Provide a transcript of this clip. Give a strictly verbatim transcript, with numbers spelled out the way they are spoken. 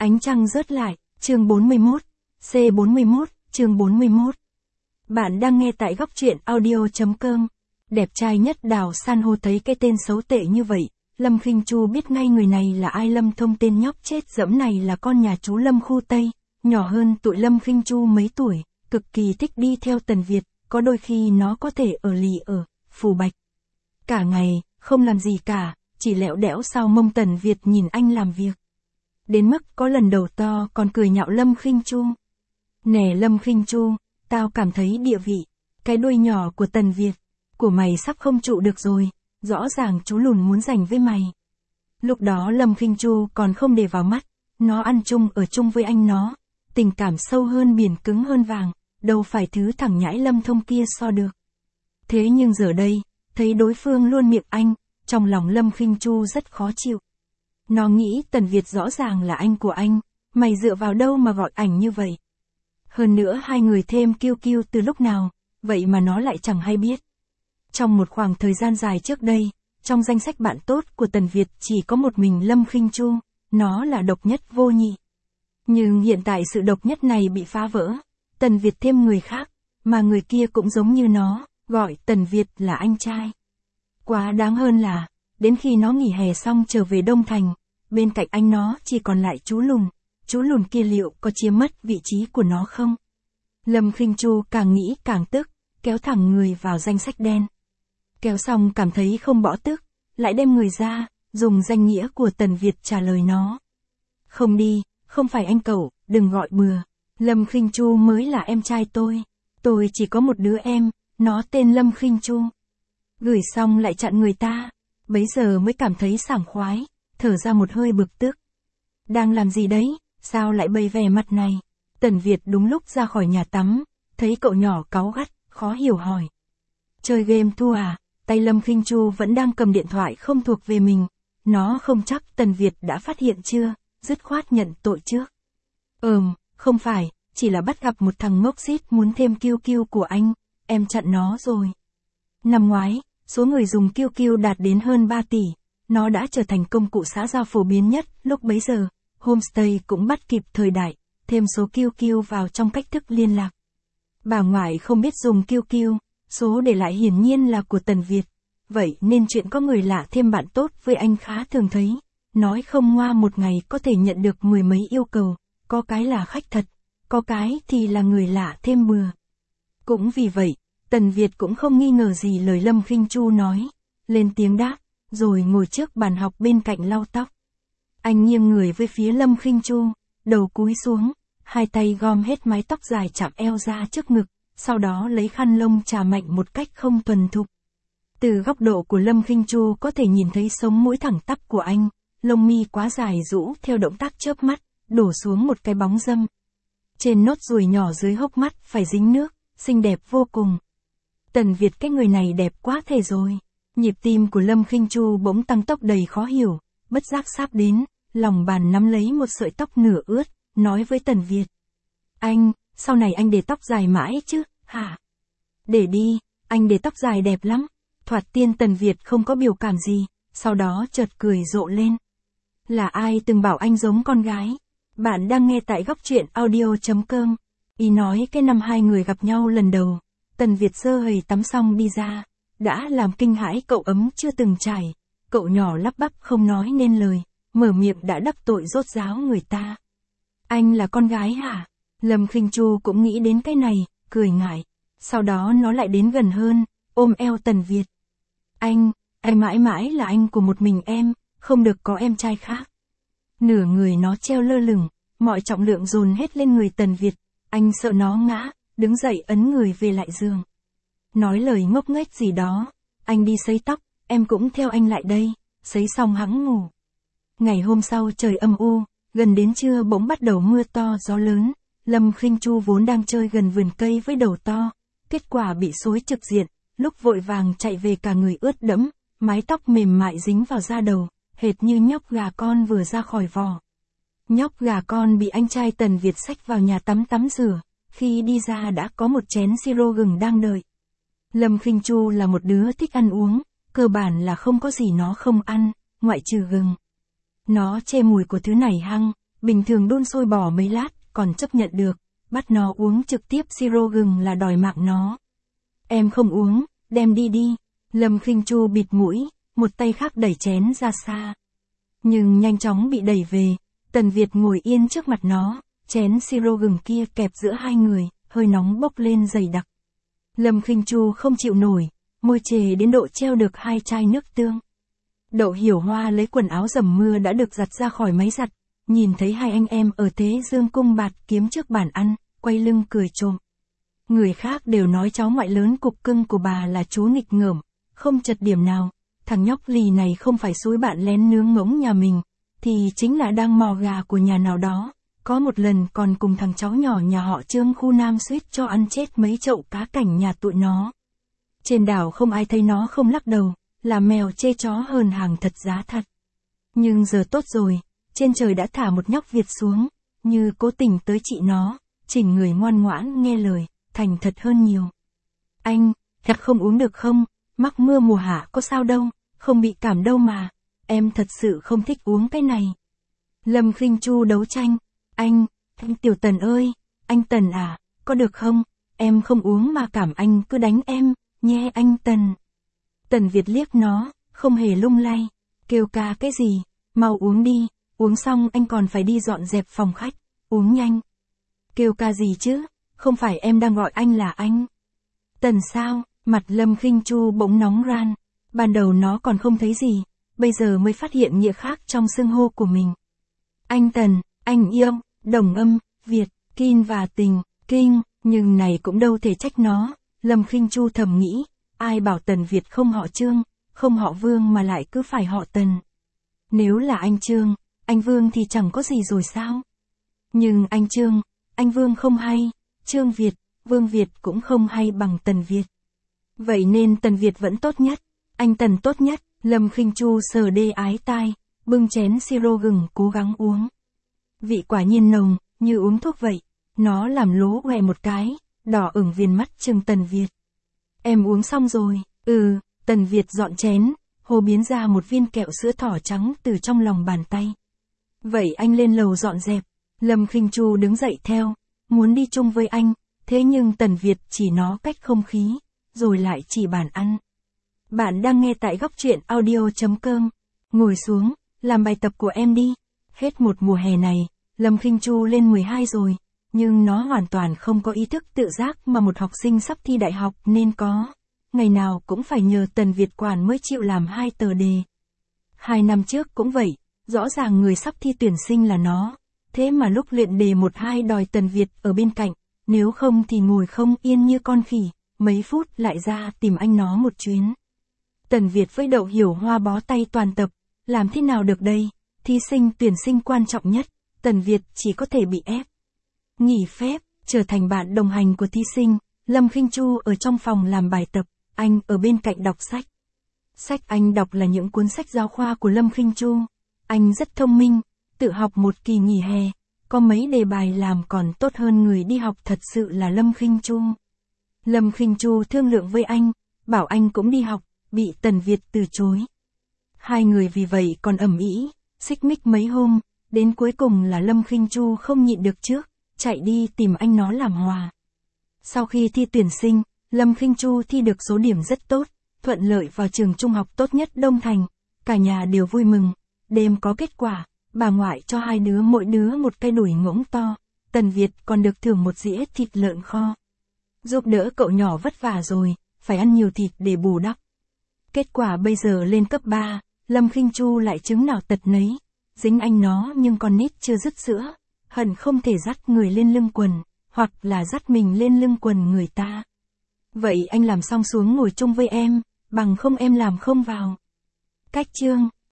Ánh trăng rớt lại, chương bốn mươi mốt, C bốn mươi mốt, chương bốn mươi mốt. Bạn đang nghe tại góc truyện audio chấm com. Đẹp trai nhất đào san hô thấy cái tên xấu tệ như vậy, Lâm Khinh Chu biết ngay người này là ai. Lâm Thông tên nhóc chết dẫm này là con nhà chú Lâm khu Tây, nhỏ hơn tụi Lâm Khinh Chu mấy tuổi, cực kỳ thích đi theo Tần Việt, có đôi khi nó có thể ở lì ở, Phù Bạch. Cả ngày, không làm gì cả, chỉ lẹo đẽo sau mông Tần Việt nhìn anh làm việc. Đến mức có lần đầu to còn cười nhạo Lâm Khinh Chu. Nè Lâm Khinh Chu, tao cảm thấy địa vị, cái đuôi nhỏ của Tần Việt, của mày sắp không trụ được rồi, rõ ràng chú lùn muốn giành với mày. Lúc đó Lâm Khinh Chu còn không để vào mắt, nó ăn chung ở chung với anh nó, tình cảm sâu hơn biển cứng hơn vàng, đâu phải thứ thằng nhãi Lâm Thông kia so được. Thế nhưng giờ đây, thấy đối phương luôn miệng anh, trong lòng Lâm Khinh Chu rất khó chịu. Nó nghĩ Tần Việt rõ ràng là anh của anh, mày dựa vào đâu mà gọi ảnh như vậy. Hơn nữa hai người thêm kiêu kiêu từ lúc nào, vậy mà nó lại chẳng hay biết. Trong một khoảng thời gian dài trước đây, trong danh sách bạn tốt của Tần Việt chỉ có một mình Lâm Khinh Chu, nó là độc nhất vô nhị. Nhưng hiện tại sự độc nhất này bị phá vỡ, Tần Việt thêm người khác, mà người kia cũng giống như nó, gọi Tần Việt là anh trai. Quá đáng hơn là, đến khi nó nghỉ hè xong trở về Đông Thành, bên cạnh anh nó chỉ còn lại chú lùn, chú lùn kia liệu có chiếm mất vị trí của nó không? Lâm Khinh Chu càng nghĩ càng tức, kéo thẳng người vào danh sách đen. Kéo xong cảm thấy không bỏ tức, lại đem người ra, dùng danh nghĩa của Tần Việt trả lời nó. Không đi, không phải anh cậu, đừng gọi bừa. Lâm Khinh Chu mới là em trai tôi. Tôi chỉ có một đứa em, nó tên Lâm Khinh Chu. Gửi xong lại chặn người ta, bấy giờ mới cảm thấy sảng khoái, thở ra một hơi bực tức. Đang làm gì đấy, sao lại bày vẻ mặt này? Tần Việt đúng lúc ra khỏi nhà tắm, thấy cậu nhỏ cáu gắt, khó hiểu hỏi. Chơi game thua à? Tay Lâm Khinh Chu vẫn đang cầm điện thoại không thuộc về mình. Nó không chắc Tần Việt đã phát hiện chưa, dứt khoát nhận tội trước. Ừm, không phải, chỉ là bắt gặp một thằng ngốc xít muốn thêm kiêu kiêu của anh, em chặn nó rồi. Năm ngoái, số người dùng kiêu kiêu đạt đến hơn ba tỷ, nó đã trở thành công cụ xã giao phổ biến nhất. Lúc bấy giờ, Homestay cũng bắt kịp thời đại, thêm số kiêu kiêu vào trong cách thức liên lạc. Bà ngoại không biết dùng kiêu kiêu, số để lại hiển nhiên là của Tần Việt, vậy nên chuyện có người lạ thêm bạn tốt với anh khá thường thấy. Nói không ngoa một ngày có thể nhận được mười mấy yêu cầu, có cái là khách thật, có cái thì là người lạ thêm bừa. Cũng vì vậy, Tần Việt cũng không nghi ngờ gì lời Lâm Khinh Chu nói, lên tiếng đáp, rồi ngồi trước bàn học bên cạnh lau tóc. Anh nghiêng người với phía Lâm Khinh Chu, đầu cúi xuống, hai tay gom hết mái tóc dài chạm eo ra trước ngực, sau đó lấy khăn lông chà mạnh một cách không thuần thục. Từ góc độ của Lâm Khinh Chu có thể nhìn thấy sống mũi thẳng tắp của anh, lông mi quá dài rũ theo động tác chớp mắt, đổ xuống một cái bóng râm. Trên nốt ruồi nhỏ dưới hốc mắt phải dính nước, xinh đẹp vô cùng. Tần Việt cái người này đẹp quá thể rồi. Nhịp tim của Lâm Khinh Chu bỗng tăng tốc đầy khó hiểu, bất giác sáp đến, lòng bàn nắm lấy một sợi tóc nửa ướt, nói với Tần Việt. Anh, sau này anh để tóc dài mãi chứ, hả? Để đi, anh để tóc dài đẹp lắm. Thoạt tiên Tần Việt không có biểu cảm gì, sau đó chợt cười rộ lên. Là ai từng bảo anh giống con gái? Bạn đang nghe tại góc truyện audio chấm com. Ý nói cái năm hai người gặp nhau lần đầu, Tần Việt sơ hầy tắm xong đi ra, đã làm kinh hãi cậu ấm chưa từng trải. Cậu nhỏ lắp bắp không nói nên lời, mở miệng đã đắc tội rốt ráo người ta. Anh là con gái hả? Lâm Khinh Chu cũng nghĩ đến cái này, cười ngại. Sau đó nó lại đến gần hơn, ôm eo Tần Việt. Anh, em mãi mãi là anh của một mình em, không được có em trai khác. Nửa người nó treo lơ lửng, mọi trọng lượng dồn hết lên người Tần Việt. Anh sợ nó ngã, đứng dậy ấn người về lại giường. Nói lời ngốc nghếch gì đó, anh đi sấy tóc, em cũng theo anh lại đây, sấy xong hẵng ngủ. Ngày hôm sau trời âm u, gần đến trưa bỗng bắt đầu mưa to gió lớn. Lâm Khinh Chu vốn đang chơi gần vườn cây với đầu to, kết quả bị xối trực diện, lúc vội vàng chạy về cả người ướt đẫm, mái tóc mềm mại dính vào da đầu, hệt như nhóc gà con vừa ra khỏi vỏ. Nhóc gà con bị anh trai Tần Việt xách vào nhà tắm tắm rửa, khi đi ra đã có một chén siro gừng đang đợi. Lâm Khinh Chu là một đứa thích ăn uống, cơ bản là không có gì nó không ăn, ngoại trừ gừng. Nó chê mùi của thứ này hăng, bình thường đun sôi bỏ mấy lát, còn chấp nhận được, bắt nó uống trực tiếp siro gừng là đòi mạng nó. Em không uống, đem đi đi. Lâm Khinh Chu bịt mũi, một tay khác đẩy chén ra xa. Nhưng nhanh chóng bị đẩy về, Tần Việt ngồi yên trước mặt nó, chén siro gừng kia kẹp giữa hai người, hơi nóng bốc lên dày đặc. Lâm Khinh Chu không chịu nổi, môi chề đến độ treo được hai chai nước tương. Đậu Hiểu Hoa lấy quần áo dầm mưa đã được giặt ra khỏi máy giặt, nhìn thấy hai anh em ở Thế Dương cung bạt kiếm trước bàn ăn, quay lưng cười trộm. Người khác đều nói cháu ngoại lớn cục cưng của bà là chú nghịch ngợm, không chật điểm nào, thằng nhóc lì này không phải xúi bạn lén nướng ngỗng nhà mình, thì chính là đang mò gà của nhà nào đó. Có một lần còn cùng thằng cháu nhỏ nhà họ Trương khu Nam suýt cho ăn chết mấy chậu cá cảnh nhà tụi nó. Trên đảo không ai thấy nó không lắc đầu, là mèo chê chó hơn hàng thật giá thật. Nhưng giờ tốt rồi, trên trời đã thả một nhóc Việt xuống, như cố tình tới chị nó, chỉnh người ngoan ngoãn nghe lời, thành thật hơn nhiều. Anh, thật không uống được không? Mắc mưa mùa hạ có sao đâu, không bị cảm đâu mà, em thật sự không thích uống cái này. Lâm Khinh Chu đấu tranh, anh, anh Tiểu Tần ơi, anh Tần à, có được không? Em không uống mà cảm anh cứ đánh em, nhé anh Tần. Tần Việt liếc nó, không hề lung lay, kêu ca cái gì, mau uống đi, uống xong anh còn phải đi dọn dẹp phòng khách, uống nhanh. Kêu ca gì chứ, không phải em đang gọi anh là anh. Tần sao, mặt Lâm Khinh Chu bỗng nóng ran, ban đầu nó còn không thấy gì, bây giờ mới phát hiện nghĩa khác trong xưng hô của mình. Anh Tần, anh yêu, đồng âm, Việt, Kin và tình, kinh, nhưng này cũng đâu thể trách nó, Lâm Khinh Chu thầm nghĩ, ai bảo Tần Việt không họ Trương, không họ Vương mà lại cứ phải họ Tần. Nếu là anh Trương, anh Vương thì chẳng có gì rồi sao? Nhưng anh Trương, anh Vương không hay, Trương Việt, Vương Việt cũng không hay bằng Tần Việt. Vậy nên Tần Việt vẫn tốt nhất, anh Tần tốt nhất, Lâm Khinh Chu sờ đê ái tai, bưng chén siro gừng cố gắng uống. Vị quả nhiên nồng, như uống thuốc vậy, nó làm lố hoè một cái, đỏ ửng viền mắt trừng Tần Việt. Em uống xong rồi, ừ, Tần Việt dọn chén, hồ biến ra một viên kẹo sữa thỏ trắng từ trong lòng bàn tay. Vậy anh lên lầu dọn dẹp, Lâm Khinh Chu đứng dậy theo, muốn đi chung với anh, thế nhưng Tần Việt chỉ nó cách không khí, rồi lại chỉ bàn ăn. Bạn đang nghe tại góc truyện audio chấm com, ngồi xuống, làm bài tập của em đi. Hết một mùa hè này, Lâm Khinh Chu lên mười hai rồi, nhưng nó hoàn toàn không có ý thức tự giác mà một học sinh sắp thi đại học nên có. Ngày nào cũng phải nhờ Tần Việt quản mới chịu làm hai tờ đề. Hai năm trước cũng vậy, rõ ràng người sắp thi tuyển sinh là nó, thế mà lúc luyện đề một hai đòi Tần Việt ở bên cạnh, nếu không thì ngồi không yên như con khỉ, mấy phút lại ra tìm anh nó một chuyến. Tần Việt với Đậu Hiểu Hoa bó tay toàn tập, làm thế nào được đây, thí sinh tuyển sinh quan trọng nhất, Tần Việt chỉ có thể bị ép. Nghỉ phép, trở thành bạn đồng hành của thí sinh, Lâm Khinh Chu ở trong phòng làm bài tập, anh ở bên cạnh đọc sách. Sách anh đọc là những cuốn sách giáo khoa của Lâm Khinh Chu. Anh rất thông minh, tự học một kỳ nghỉ hè, có mấy đề bài làm còn tốt hơn người đi học thật sự là Lâm Khinh Chu. Lâm Khinh Chu thương lượng với anh, bảo anh cũng đi học, bị Tần Việt từ chối. Hai người vì vậy còn ầm ĩ, xích mích mấy hôm, đến cuối cùng là Lâm Khinh Chu không nhịn được trước, chạy đi tìm anh nó làm hòa. Sau khi thi tuyển sinh, Lâm Khinh Chu thi được số điểm rất tốt, thuận lợi vào trường trung học tốt nhất Đông Thành, cả nhà đều vui mừng. Đêm có kết quả, bà ngoại cho hai đứa mỗi đứa một cây đùi ngỗng to, Tần Việt còn được thưởng một dĩa thịt lợn kho. Giúp đỡ cậu nhỏ vất vả rồi, phải ăn nhiều thịt để bù đắp. Kết quả bây giờ lên cấp ba, Lâm Khinh Chu lại chứng nào tật nấy, dính anh nó nhưng con nít chưa dứt sữa, hận không thể dắt người lên lưng quần, hoặc là dắt mình lên lưng quần người ta. Vậy anh làm xong xuống ngồi chung với em, bằng không em làm không vào. Cách chương